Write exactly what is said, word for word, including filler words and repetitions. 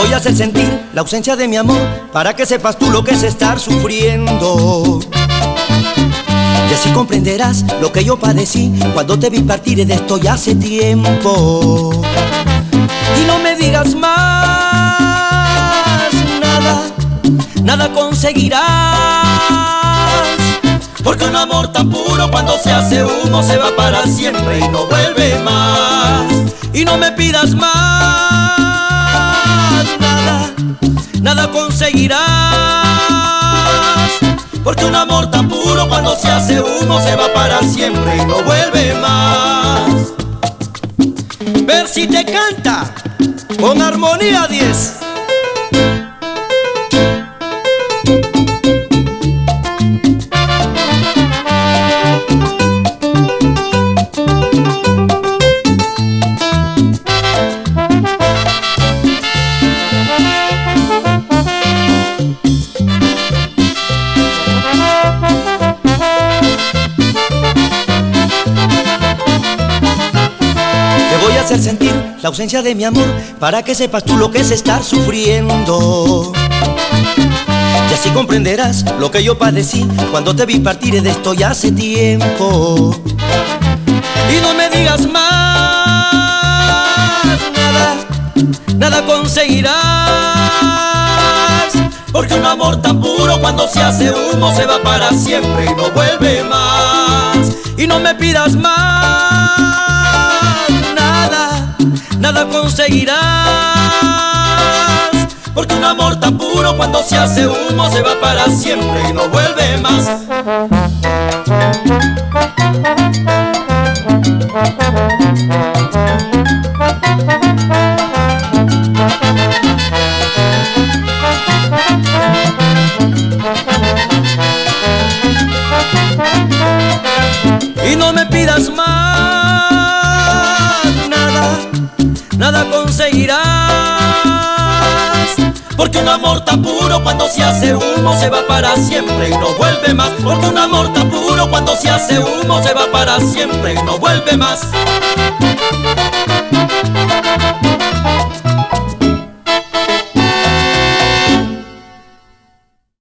voy a hacer sentir la ausencia de mi amor para que sepas tú lo que es estar sufriendo. Y así comprenderás lo que yo padecí cuando te vi partir de esto ya hace tiempo. Y no me digas más nada, nada conseguirás, porque un amor tan puro cuando se hace humo se va para siempre y no vuelve más. Y no me pidas más nada, nada conseguirás, porque un amor tan puro cuando se hace humo se va para siempre y no vuelve más. Ver si te canta con armonía diez. Hacer sentir la ausencia de mi amor para que sepas tú lo que es estar sufriendo. Y así comprenderás lo que yo padecí cuando te vi partir de esto ya hace tiempo. Y no me digas más nada, nada conseguirás, porque un amor tan puro cuando se hace humo se va para siempre y no vuelve más. Y no me pidas más nada, nada conseguirás, porque un amor tan puro cuando se hace humo se va para siempre y no vuelve más. Y no me pidas más nada, nada conseguirás, porque un amor tan puro cuando se hace humo se va para siempre y no vuelve más. Porque un amor tan puro cuando se hace humo se va para siempre y no vuelve más.